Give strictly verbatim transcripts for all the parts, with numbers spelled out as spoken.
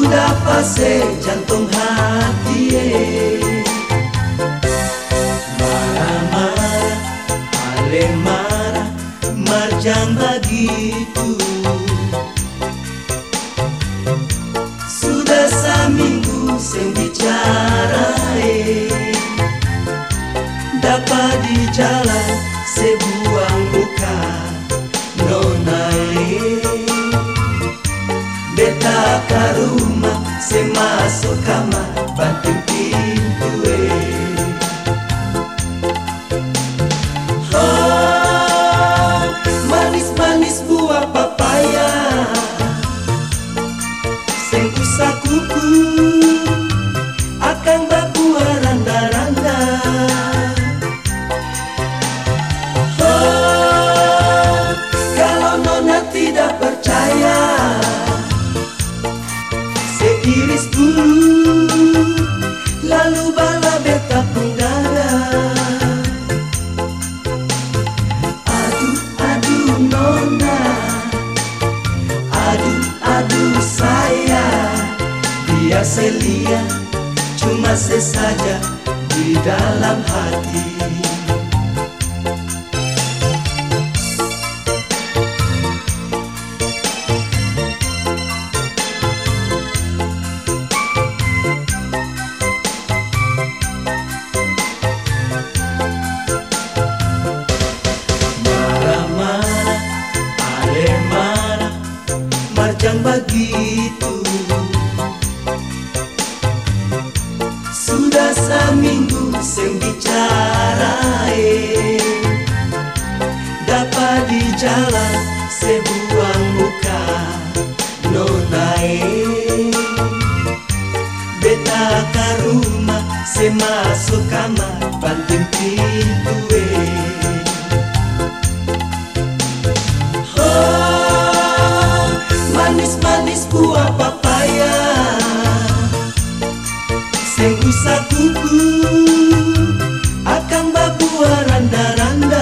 sudah fase jantung hati. Marah-marah, ale marah, marjang begitu. Sudah seminggu seng bicara, eh. Dapat di jalan sebuang muka, nona eh. Beta ke rumah, se masuk kamar, banting pintu eh. Oh, manis-manis buah papaya, seng usah kuku, akan berbuah randa-randa. Oh, kalau nona tidak percaya, iris dulu, lalu bala beta penggara. Aduh, aduh nona, aduh, aduh saya. Dia selia, cuma sesaja di dalam hati. Marjang begitu, sudah seminggu seng bicara, eh. Dapat di jalan sebuang muka, nona eh. Beta ke rumah, se masuk kamar, banting pintu eh. Manis-manis buah papaya, seng usah kuku, akan berbuah randa-randa.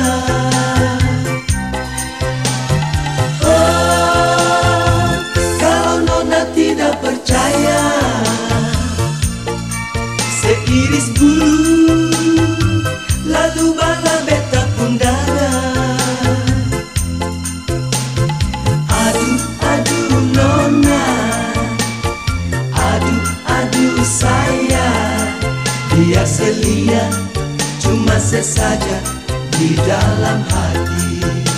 Oh, kalau nona tidak percaya, seiris bulu, lalu bala beta penggara. Saya, dia selia, cuma sesaja di dalam hati.